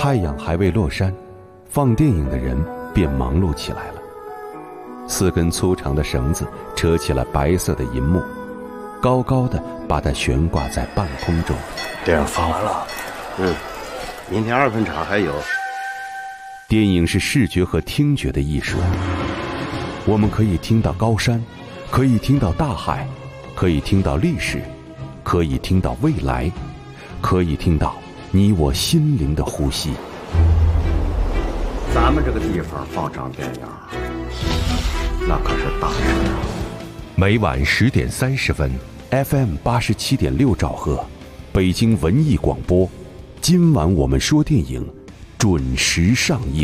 太阳还未落山，放电影的人便忙碌起来了。4根粗长的绳子扯起了白色的银幕，高高的把它悬挂在半空中。 电影放完了，明天2分场还有。 电影是视觉和听觉的艺术，我们可以听到高山，可以听到大海，可以听到历史，可以听到未来，可以听到你我心灵的呼吸。 咱们这个地方放场电影，那可是大事啊！ 每晚10点30分 ，FM 87.6兆赫，北京文艺广播。今晚我们说电影，准时上映。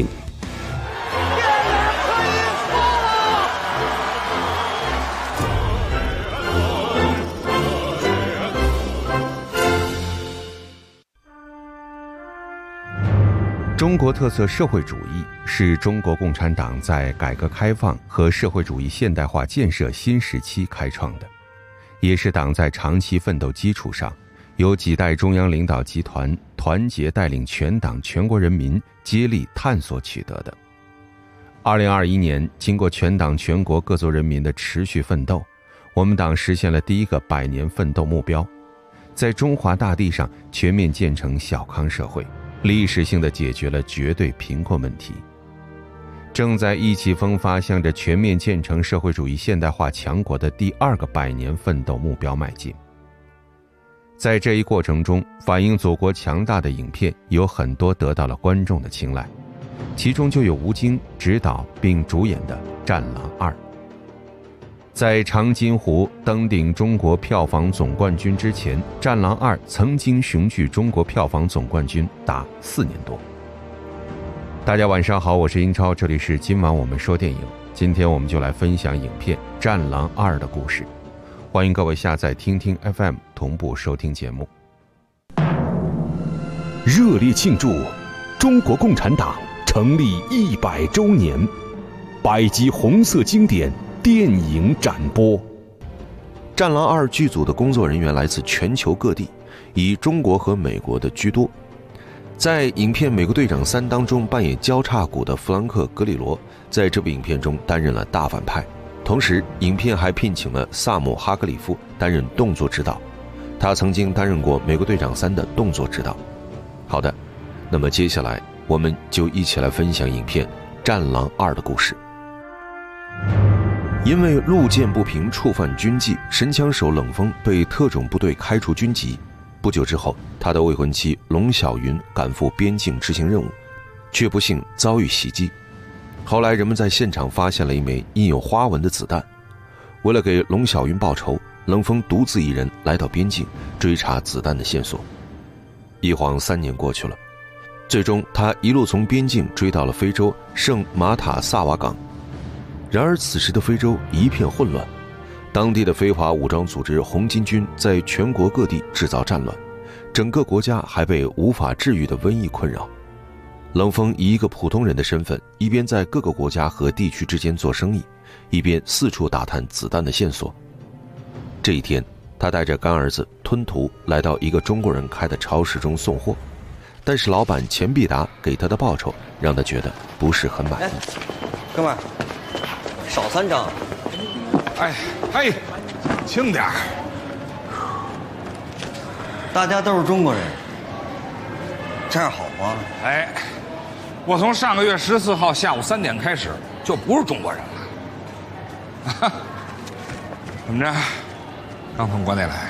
中国特色社会主义是中国共产党在改革开放和社会主义现代化建设新时期开创的，也是党在长期奋斗基础上，由几代中央领导集团团结带领全党全国人民接力探索取得的。2021年，经过全党全国各族人民的持续奋斗，我们党实现了第一个100年奋斗目标，在中华大地上全面建成小康社会，历史性地解决了绝对贫困问题，正在意气风发向着全面建成社会主义现代化强国的第2个100年奋斗目标迈进。在这一过程中，反映祖国强大的影片有很多得到了观众的青睐，其中就有吴京执导并主演的《战狼2》。在长津湖登顶中国票房总冠军之前，《战狼2》曾经雄踞中国票房总冠军达4年多。大家晚上好，我是英超，这里是今晚我们说电影。今天我们就来分享影片《战狼2》的故事。欢迎各位下载听听 FM 同步收听节目。热烈庆祝中国共产党成立100周年，100集红色经典电影展播。《 战狼2》剧组的工作人员来自全球各地，以中国和美国的居多。在影片《美国队长3》当中扮演交叉骨的弗兰克·格里罗，在这部影片中担任了大反派。同时，影片还聘请了萨姆·哈克里夫担任动作指导，他曾经担任过《美国队长3》的动作指导。好的，那么接下来我们就一起来分享影片《战狼2》的故事。因为路见不平触犯军纪，神枪手冷锋被特种部队开除军籍。不久之后，他的未婚妻龙小云赶赴边境执行任务，却不幸遭遇袭击。后来人们在现场发现了一枚印有花纹的子弹。为了给龙小云报仇，冷锋独自一人来到边境追查子弹的线索。一晃3年过去了，最终他一路从边境追到了非洲圣马塔萨瓦港。然而此时的非洲一片混乱，当地的非法武装组织红巾军在全国各地制造战乱，整个国家还被无法治愈的瘟疫困扰。冷锋以一个普通人的身份，一边在各个国家和地区之间做生意，一边四处打探子弹的线索。这一天，他带着干儿子吞图来到一个中国人开的超市中送货，但是老板钱必达给他的报酬让他觉得不是很满意。 哥们儿，少3张。 哎，嘿，轻点儿。 大家都是中国人，这样好吗？ 哎，我从上个月14号下午3点开始就不是中国人了。怎么着？刚从国内来，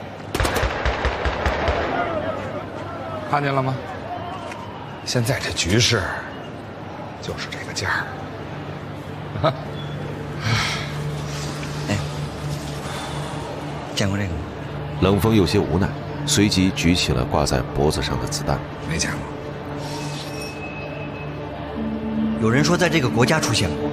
看见了吗？现在这局势就是这个价儿。 哎，见过这个吗？ 冷锋有些无奈，随即举起了挂在脖子上的子弹。 没见过。 有人说在这个国家出现过，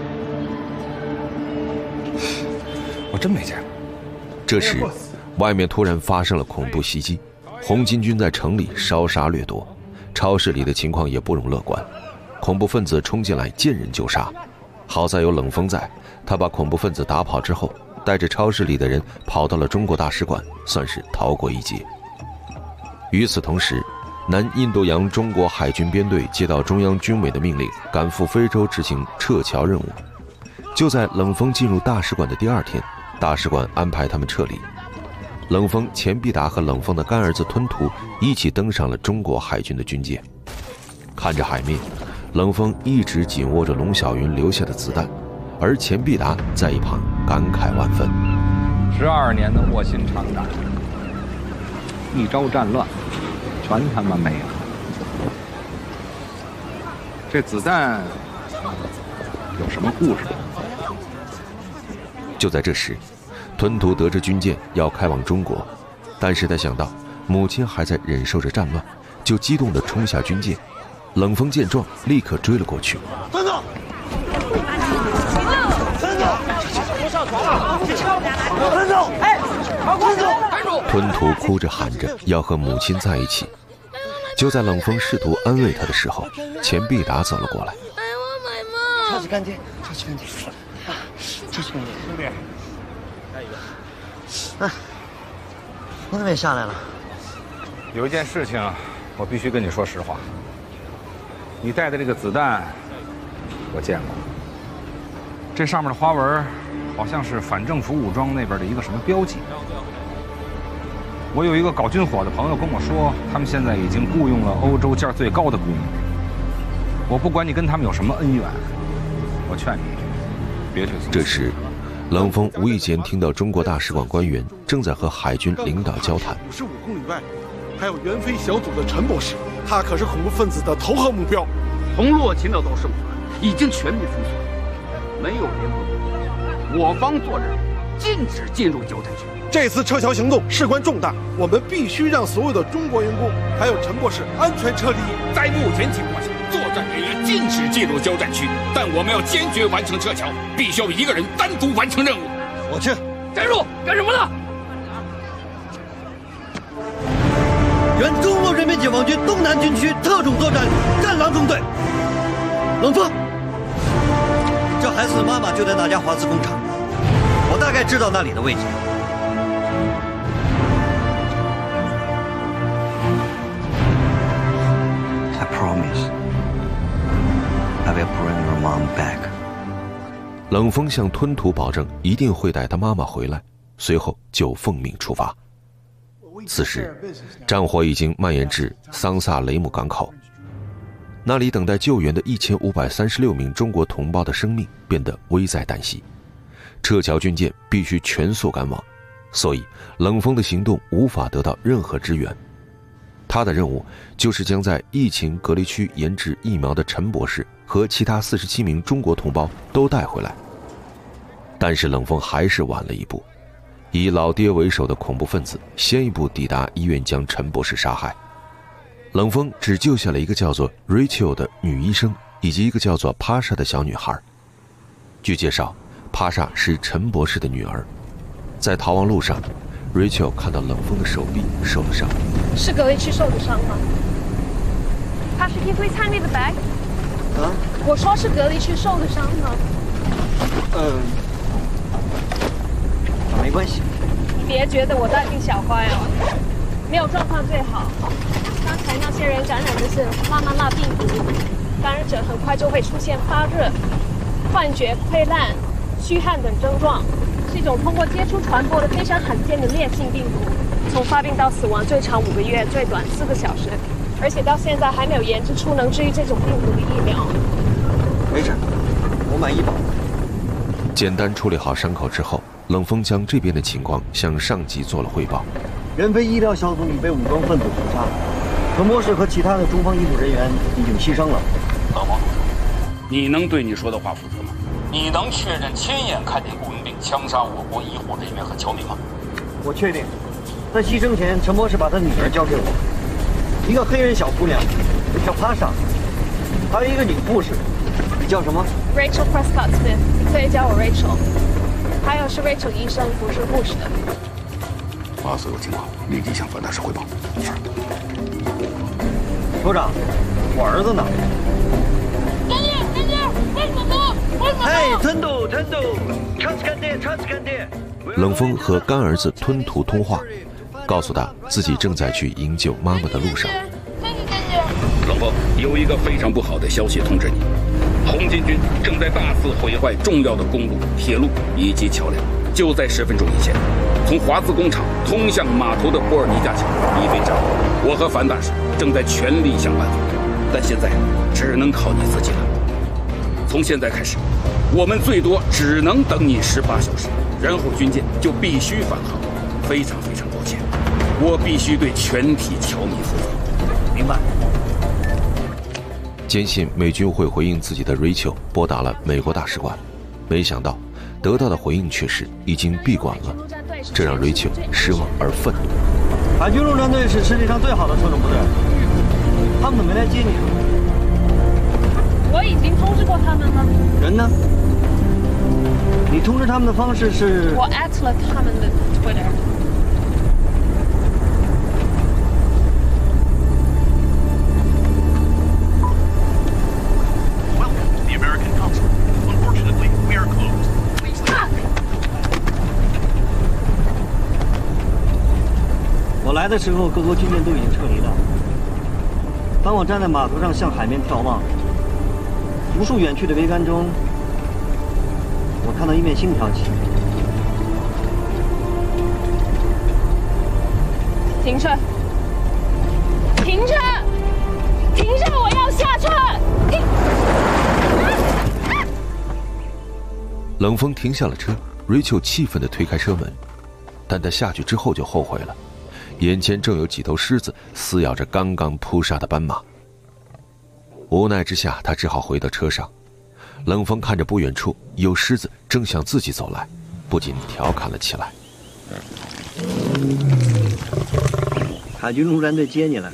我真没见过。 这时，外面突然发生了恐怖袭击，红巾军在城里烧杀掠夺，超市里的情况也不容乐观，恐怖分子冲进来见人就杀。好在有冷锋在，他把恐怖分子打跑之后，带着超市里的人跑到了中国大使馆，算是逃过一劫。与此同时， 南印度洋中国海军编队接到中央军委的命令，赶赴非洲执行撤侨任务。就在冷锋进入大使馆的第2天，大使馆安排他们撤离。冷锋、钱必达和冷锋的干儿子吞吐一起登上了中国海军的军舰。看着海面，冷锋一直紧握着龙小云留下的子弹，而钱必达在一旁感慨万分。 12年的卧薪尝胆，一朝战乱，全他妈没了。这子弹有什么故事？ 就在这时，吞吐得知军舰要开往中国，但是他想到母亲还在忍受着战乱，就激动地冲下军舰。冷锋见状，立刻追了过去。 吞吐！吞吐！不上船了！吞吐！哎，吞吐！ 吞吐哭着喊着要和母亲在一起。就在冷锋试图安慰他的时候，钱必达走了过来。 哎，我买嘛！擦洗干净，擦洗干净，擦洗干净。兄弟，来一个。啊，你怎么也下来了？ 有一件事情，我必须跟你说实话。你带的这个子弹，我见过。这上面的花纹，好像是反政府武装那边的一个什么标记。我有一个搞军火的朋友跟我说，他们现在已经雇佣了欧洲价最高的雇佣兵。我不管你跟他们有什么恩怨，我劝你别去。 这时，冷锋无意间听到中国大使馆官员正在和海军领导交谈。 55公里外，还有援非小组的陈博士，他可是恐怖分子的头号目标。 从洛奇那艘圣船已经全面封锁，没有联合部队。我方做人禁止进入交战区。 这次撤侨行动事关重大，我们必须让所有的中国员工还有陈博士安全撤离。 在目前情况下，作战人员禁止进入交战区，但我们要坚决完成撤侨，必须要一个人单独完成任务。 我去。 站住！干什么呢？ 原中国人民解放军东南军区特种作战战狼中队。冷锋，这孩子的妈妈就在那家华资工厂，我大概知道那里的位置。I promise, I will bring your mom back. 冷锋向吞吐保证一定会带他妈妈回来，随后就奉命出发。此时，战火已经蔓延至桑萨雷姆港口，那里等待救援的1536名中国同胞的生命变得危在旦夕，撤侨军舰必须全速赶往，所以冷锋的行动无法得到任何支援。他的任务就是将在疫情隔离区研制疫苗的陈博士和其他47名中国同胞都带回来。但是冷锋还是晚了一步，以老爹为首的恐怖分子先一步抵达医院，将陈博士杀害。冷锋只救下了一个叫做 Rachel 的女医生以及一个叫做帕莎的小女孩。据介绍，帕莎是陈博士的女儿。在逃亡路上， Rachel 看到冷锋的手臂受了伤。 是隔离区受的伤吗？ Pasha, can you please hand me the bag? 啊？ 我说是隔离区受的伤吗？ 没关系。 你别觉得我大惊小怪哦，没有状况最好。刚才那些人感染的是拉曼拉病毒，感染者很快就会出现发热、幻觉、溃烂、虚汗等症状，是一种通过接触传播的非常罕见的烈性病毒。从发病到死亡最长5个月，最短4个小时，而且到现在还没有研制出能治愈这种病毒的疫苗。 没事，我买医保。 简单处理好伤口之后，冷锋将这边的情况向上级做了汇报。 援非医疗小组已被武装分子屠杀，陈博士和其他的中方医护人员已经牺牲了。 冷锋，你能对你说的话负责吗？你能确认亲眼看见雇佣兵枪杀我国医护人员和侨民吗？ 我确定，在牺牲前，陈博士把他女儿交给我，一个黑人小姑娘，叫帕莎，还有一个女护士，你叫什么 ？Rachel Prescott Smith， 你可以叫我 Rachel。还有是 Rachel 医生，不是护士的。 把所有情况立即向本大使汇报。是。 首长，我儿子呢？嘿，吞吐，查斯干爹。 冷锋和干儿子吞吐通话，告诉他自己正在去营救妈妈的路上。 冷锋，有一个非常不好的消息通知你，红巾军正在大肆毁坏重要的公路、铁路以及桥梁。就在10分钟以前，从华资工厂通向码头的波尔尼加桥已被炸毁。我和樊大使正在全力想办法，但现在只能靠你自己了。从现在开始，我们最多只能等你18小时，然后军舰就必须返航。非常非常抱歉，我必须对全体侨民负责。 明白。 坚信美军会回应自己的 Rachel 拨打了美国大使馆，没想到得到的回应却是已经闭馆了，这让 Rachel 失望而愤怒。 海军陆战队是世界上最好的特种部队，他们怎么没来接你？ 我已经通知过他们了。 人呢？你通知他们的方式是？ 我 at 了他们的 Twitter。 我来的时候，各国军舰都已经撤离了。当我站在码头上向海面眺望，无数远去的桅杆中，我看到一面星飘起。 停车！停车！停车！我要下车！停！ 冷锋停下了车 ，Rachel 气愤地推开车门，但他下去之后就后悔了。眼前正有几头狮子撕咬着刚刚扑杀的斑马。无奈之下，他只好回到车上。冷锋看着不远处有狮子正向自己走来，不禁调侃了起来。 海军陆战队接你来。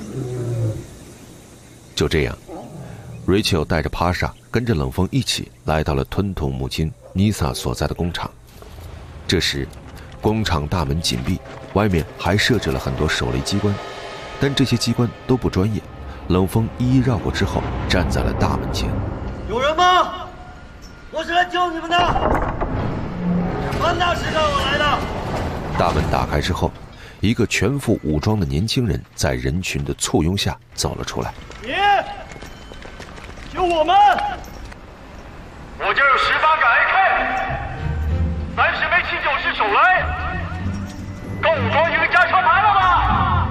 就这样 ，Rachel 带着帕莎跟着冷锋一起来到了吞吐母亲妮萨所在的工厂。这时，工厂大门紧闭，外面还设置了很多手雷机关，但这些机关都不专业。冷锋一一绕过之后，站在了大门前。 有人吗？我是来救你们的。樊大使让我来的。 大门打开之后，一个全副武装的年轻人在人群的簇拥下走了出来。 你救我们！ 我这有18个 AK， 30枚7.9式手雷，够武装一个加强排了吧？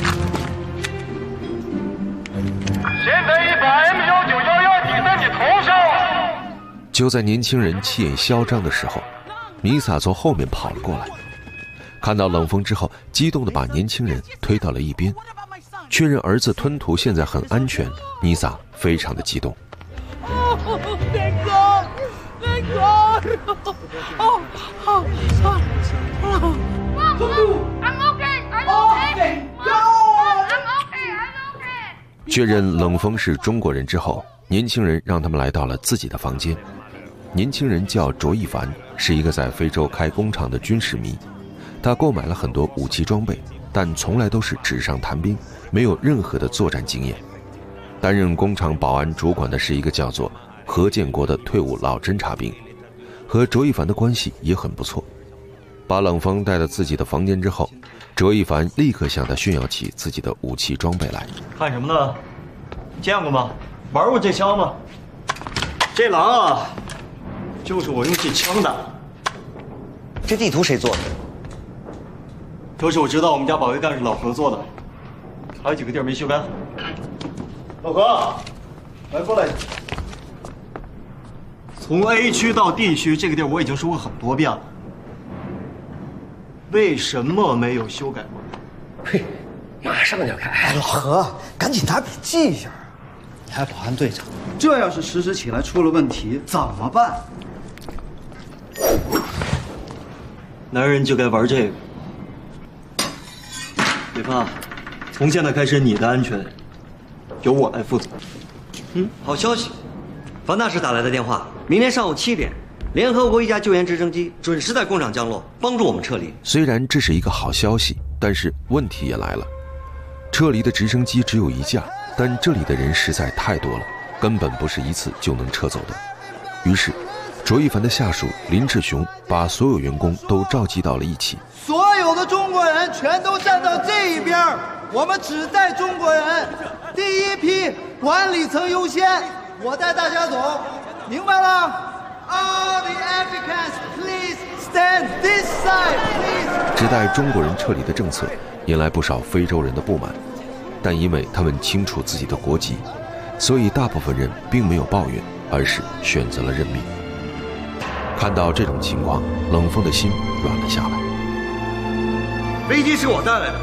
现在一把 M1911抵在你头上。 就在年轻人气焰嚣张的时候，米萨从后面跑了过来，看到冷锋之后，激动地把年轻人推到了一边，确认儿子吞吐现在很安全。米萨非常的激动。确认冷锋是中国人之后，年轻人让他们来到了自己的房间。年轻人叫卓一凡，是一个在非洲开工厂的军事迷。他购买了很多武器装备，但从来都是纸上谈兵，没有任何的作战经验。担任工厂保安主管的是一个叫做何建国的退伍老侦察兵，和卓一凡的关系也很不错。把冷锋带到自己的房间之后，卓一凡立刻向他炫耀起自己的武器装备来。 看什么呢？见过吗？玩过这枪吗？这狼啊，就是我用这枪的。 这地图谁做的？ 都是我知道我们家保卫干事老何做的，还有几个地儿没修干。老何，来过来。从 A 区到 D 区这个地儿我已经说过很多遍了，为什么没有修改过？ 嘿，马上就改。 哎，老何，赶紧拿笔记一下。你还保安队长，这要是实施起来出了问题怎么办？ 男人就该玩这个。别怕，从现在开始你的安全由我来负责。好消息，樊大使打来的电话，明天上午7点，联合国一架救援直升机准时在工厂降落，帮助我们撤离。 虽然这是一个好消息，但是问题也来了。撤离的直升机只有1架，但这里的人实在太多了，根本不是一次就能撤走的。于是卓一凡的下属林志雄把所有员工都召集到了一起。 所有的中国人全都站到这一边，我们只带中国人。第一批管理层优先，我带大家走，明白了 ？All the Africans, please stand this side, please。 只带中国人撤离的政策引来不少非洲人的不满，但因为他们清楚自己的国籍，所以大部分人并没有抱怨，而是选择了认命。看到这种情况，冷锋的心软了下来。 飞机是我带来的，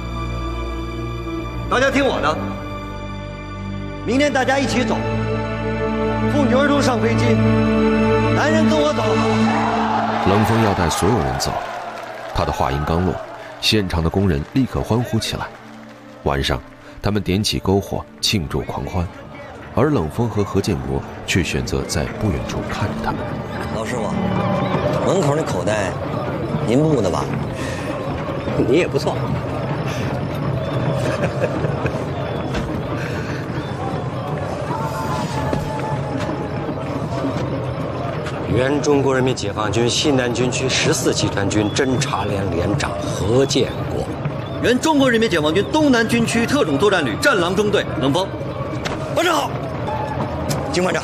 大家听我的。明天大家一起走，妇女儿童上飞机，男人跟我走。 冷锋要带所有人走，他的话音刚落，现场的工人立刻欢呼起来。晚上，他们点起篝火庆祝狂欢，而冷锋和何建国却选择在不远处看着他们。 老师傅，门口那口袋，您布的吧？ 你也不错。原中国人民解放军西南军区14集团军侦察连连长何建国， 原中国人民解放军东南军区特种作战旅战狼中队冷锋。晚上好，金馆长。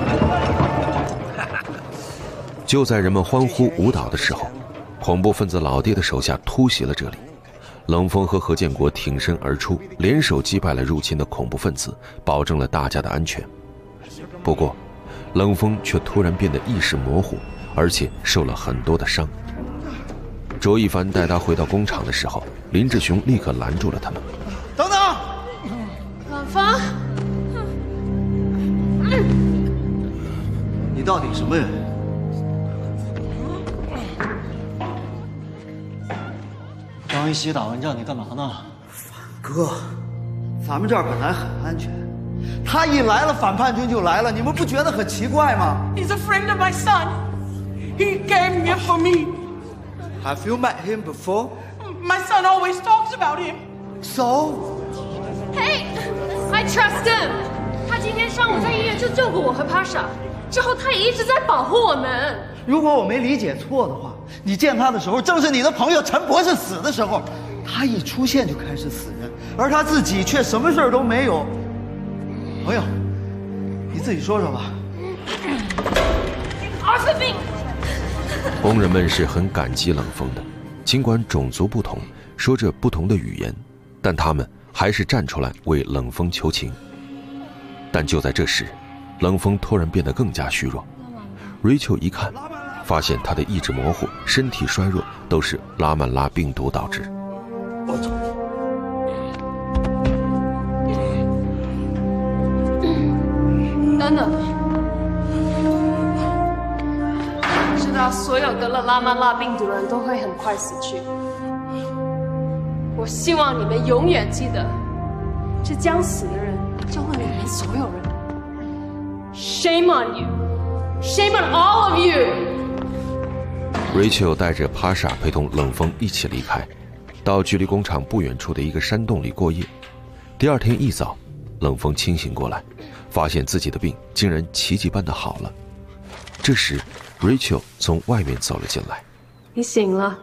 就在人们欢呼舞蹈的时候，恐怖分子老爹的手下突袭了这里。冷锋和何建国挺身而出，联手击败了入侵的恐怖分子，保证了大家的安全。不过冷锋却突然变得意识模糊，而且受了很多的伤。卓一凡带他回到工厂的时候，林志雄立刻拦住了他们。 等等， 冷锋， 你到底什么人？ 刚一起打完仗，你干嘛呢？ 哥，咱们这儿本来很安全，他一来了，反叛军就来了，你们不觉得很奇怪吗 He's a friend of my son. He came here for me. ？Have you met him before? My son always talks about him. So? Hey, I trust him. 他今天上午在医院就救过我和帕莎，之后他也一直在保护我们。 如果我没理解错的话，你见他的时候，正是你的朋友陈博士死的时候，他一出现就开始死人，而他自己却什么事儿都没有。朋友，你自己说说吧。 工人们是很感激冷锋的，尽管种族不同，说着不同的语言，但他们还是站出来为冷锋求情。但就在这时，冷锋突然变得更加虚弱。Rachel 一看，发现他的意识模糊、身体衰弱，都是拉曼拉病毒导致。 我走。 等等，知道所有得了拉曼拉病毒的人都会很快死去。我希望你们永远记得，这将死的人救了你们所有人。Shame on you! Shame on all of you! Rachel 带着帕莎陪同冷锋一起离开，到距离工厂不远处的一个山洞里过夜。第二天一早，冷锋清醒过来，发现自己的病竟然奇迹般的好了。这时 Rachel 从外面走了进来。 你醒了，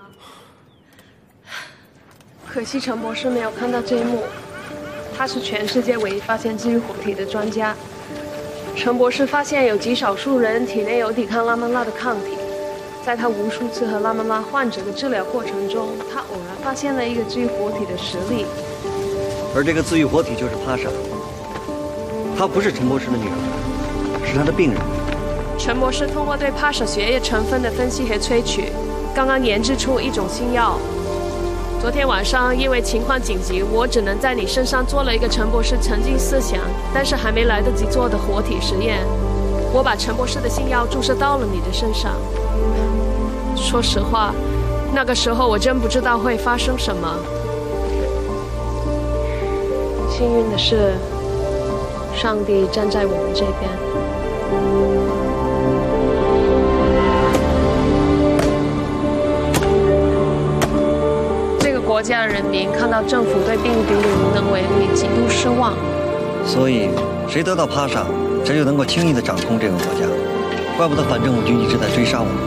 可惜陈博士没有看到这一幕。他是全世界唯一发现治愈活体的专家。陈博士发现有极少数人体内有抵抗拉曼拉的抗体，在他无数次和拉曼拉患者的治疗过程中，他偶然发现了一个治愈活体的实例。 而这个治愈活体就是帕莎，她不是陈博士的女儿，是他的病人。 陈博士通过对帕莎血液成分的分析和萃取，刚刚研制出一种新药。昨天晚上因为情况紧急，我只能在你身上做了一个陈博士曾经思想但是还没来得及做的活体实验。我把陈博士的新药注射到了你的身上。说实话，那个时候我真不知道会发生什么。幸运的是，上帝站在我们这边。国家人民看到政府对病毒的无能为力，极度失望。 所以，谁得到帕莎，谁就能够轻易地掌控这个国家。怪不得反政府军一直在追杀我们。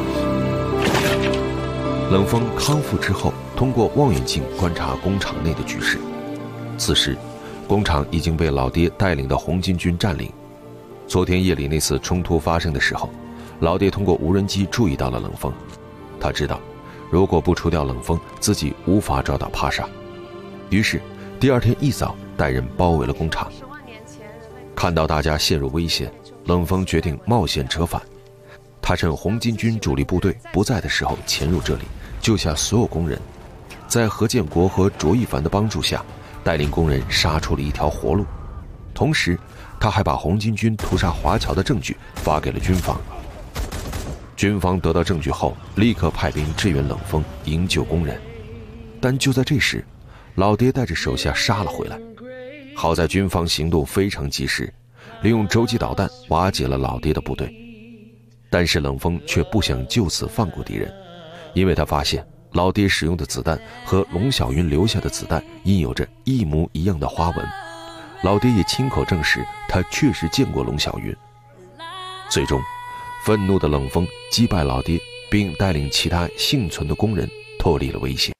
冷锋康复之后，通过望远镜观察工厂内的局势。此时工厂已经被老爹带领的红巾军占领。昨天夜里那次冲突发生的时候，老爹通过无人机注意到了冷锋。他知道，如果不除掉冷锋，自己无法抓到帕莎。于是，第二天一早，带人包围了工厂。看到大家陷入危险，冷锋决定冒险折返。他趁红巾军主力部队不在的时候潜入这里，救下所有工人。在何建国和卓一凡的帮助下，带领工人杀出了一条活路。同时，他还把红巾军屠杀华侨的证据发给了军方。军方得到证据后，立刻派兵支援冷锋，营救工人。但就在这时，老爹带着手下杀了回来。好在军方行动非常及时，利用洲际导弹瓦解了老爹的部队。但是冷锋却不想就此放过敌人，因为他发现老爹使用的子弹和龙小云留下的子弹印有着一模一样的花纹。老爹也亲口证实，他确实见过龙小云。最终，愤怒的冷锋击败老爹，并带领其他幸存的工人脱离了危险。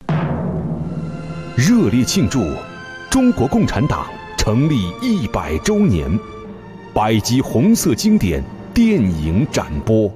热烈庆祝中国共产党成立100周年，100集红色经典电影展播。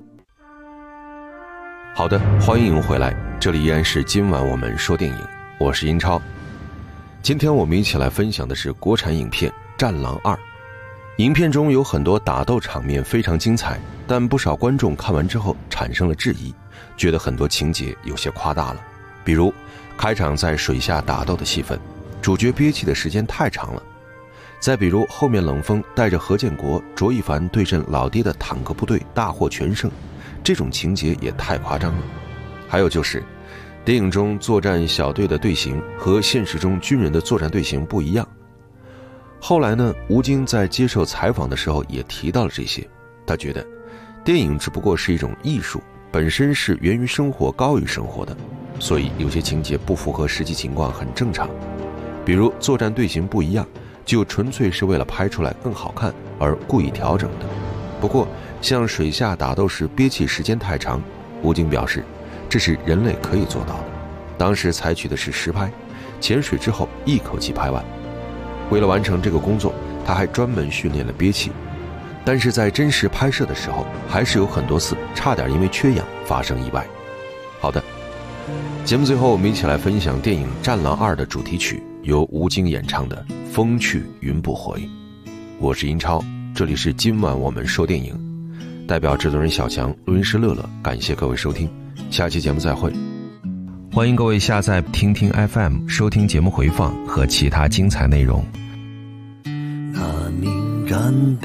好的，欢迎回来，这里依然是今晚我们说电影，我是英超。今天我们一起来分享的是国产影片《战狼2》。影片中有很多打斗场面非常精彩，但不少观众看完之后产生了质疑，觉得很多情节有些夸大了。比如开场在水下打斗的戏份，主角憋气的时间太长了。再比如后面冷锋带着何建国、卓一凡对阵老爹的坦克部队大获全胜，这种情节也太夸张了。还有就是电影中作战小队的队形和现实中军人的作战队形不一样。后来呢，吴京在接受采访的时候也提到了这些，他觉得电影只不过是一种艺术，本身是源于生活高于生活的，所以有些情节不符合实际情况很正常。比如作战队形不一样，就纯粹是为了拍出来更好看而故意调整的。不过像水下打斗时憋气时间太长，吴京表示这是人类可以做到的，当时采取的是实拍，潜水之后一口气拍完。为了完成这个工作，他还专门训练了憋气，但是在真实拍摄的时候，还是有很多次差点因为缺氧发生意外。好的，节目最后我们一起来分享电影《战狼2》的主题曲，由吴京演唱的《风去云不回》。我是英超，这里是今晚我们说电影，代表制作人小强，录音师乐乐，感谢各位收听，下期节目再会。 欢迎各位下载听听 FM 收听节目回放和其他精彩内容。 那名战备，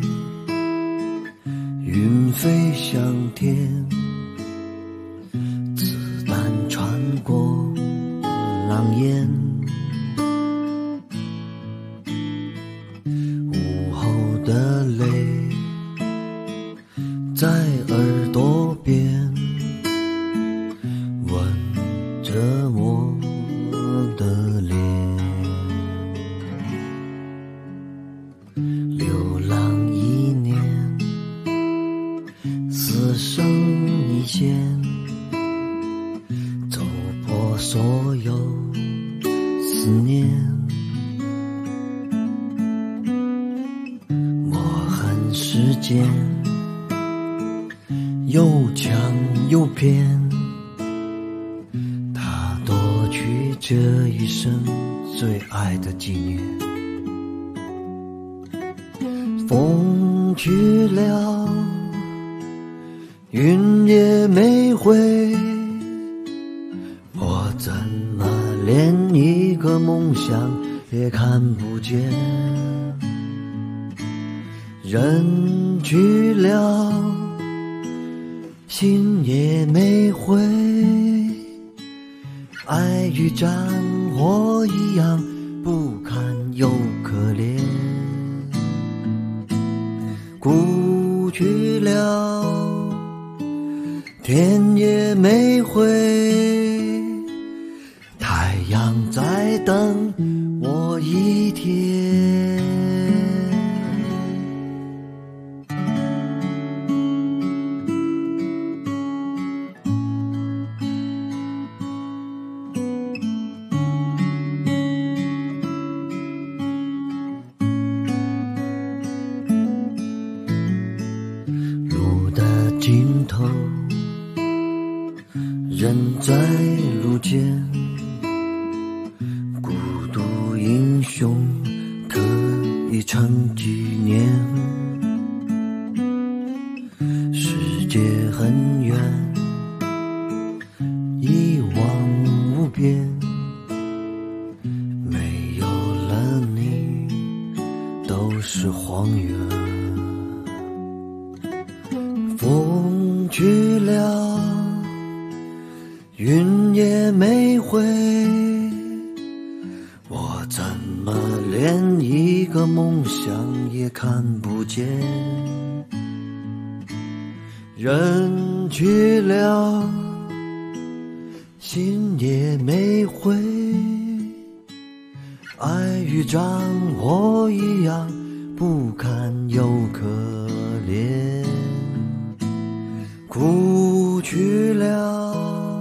云飞向天，子弹穿过狼烟，午后的泪在耳朵边吻着我的脸，流浪一年，死生一线，走破所有思念，我恨时间又强又偏，他夺去这一生最爱的纪念。风去了，云也没回，我怎么连一个梦想也看不见？人去了，心也没回，爱与战火一样不堪又可怜。故去了，天也没回，太阳在等我一天。 人在路间，孤独英雄可以成纪念。世界很远，一望无边，没有了你都是荒原。风去了，云也没回，我怎么连一个梦想也看不见？人去了，心也没回，爱与战火一样不堪又可怜。哭去了，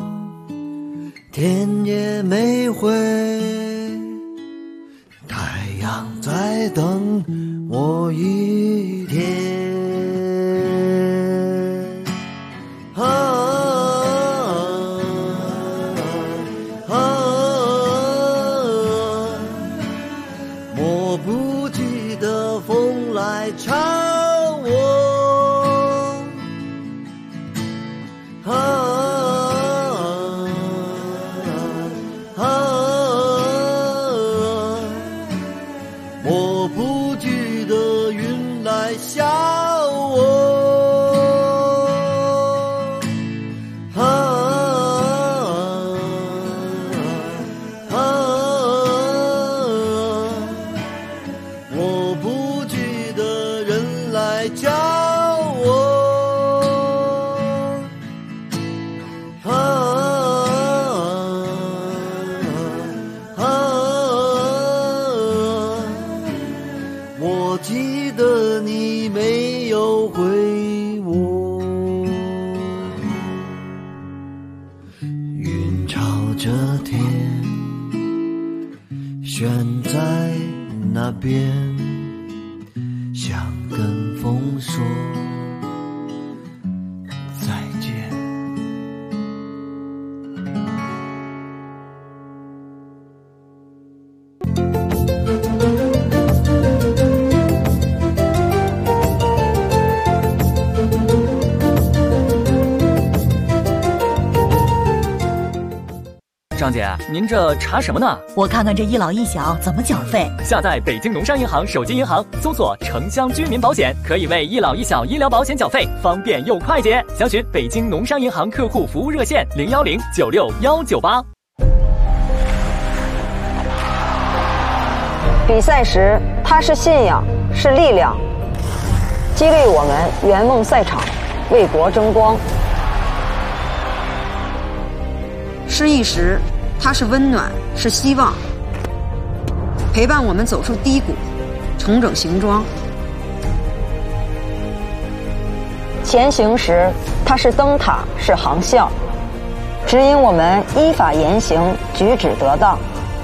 天也没回，太阳在等我一天。我不记得风来唱我。我不记得云来笑我。我不记得人来教我。我记得你没有回我。云朝着天，悬在那边，想跟风说再见。 张姐，您这查什么呢？ 我看看这一老一小怎么缴费。 下载北京农商银行手机银行，搜索城乡居民保险，可以为一老一小医疗保险缴费，方便又快捷。详询北京农商银行客户服务热线010961198。 比赛时，它是信仰，是力量，激励我们圆梦赛场，为国争光。失意时，它是温暖，是希望，陪伴我们走出低谷，重整行装。前行时，它是灯塔，是航校，指引我们依法言行，举止得当。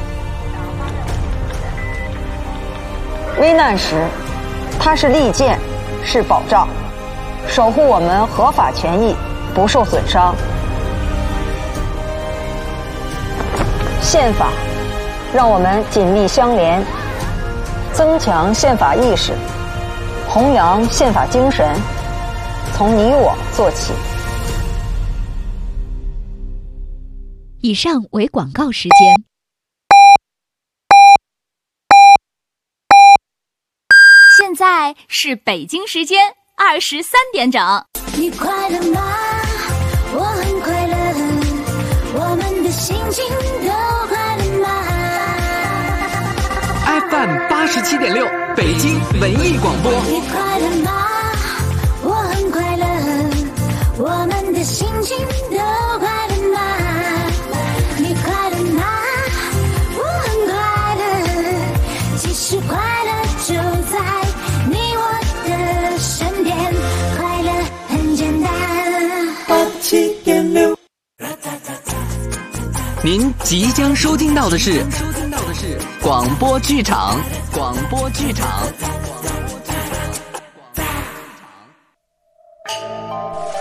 危难时，它是利剑，是保障，守护我们合法权益不受损伤。宪法让我们紧密相连，增强宪法意识，弘扬宪法精神，从你我做起。 以上为广告时间。现在是北京时间23点整。 你快乐吗？我很快乐，我们的心情都快乐吗 ？FM 87.6，北京文艺广播。 你快乐吗？我很快乐，我们的心情都快乐吗？你快乐吗？我很快乐，其实快乐就在你我的身边，快乐很简单。87.6。 您即将收听到的是广播剧场。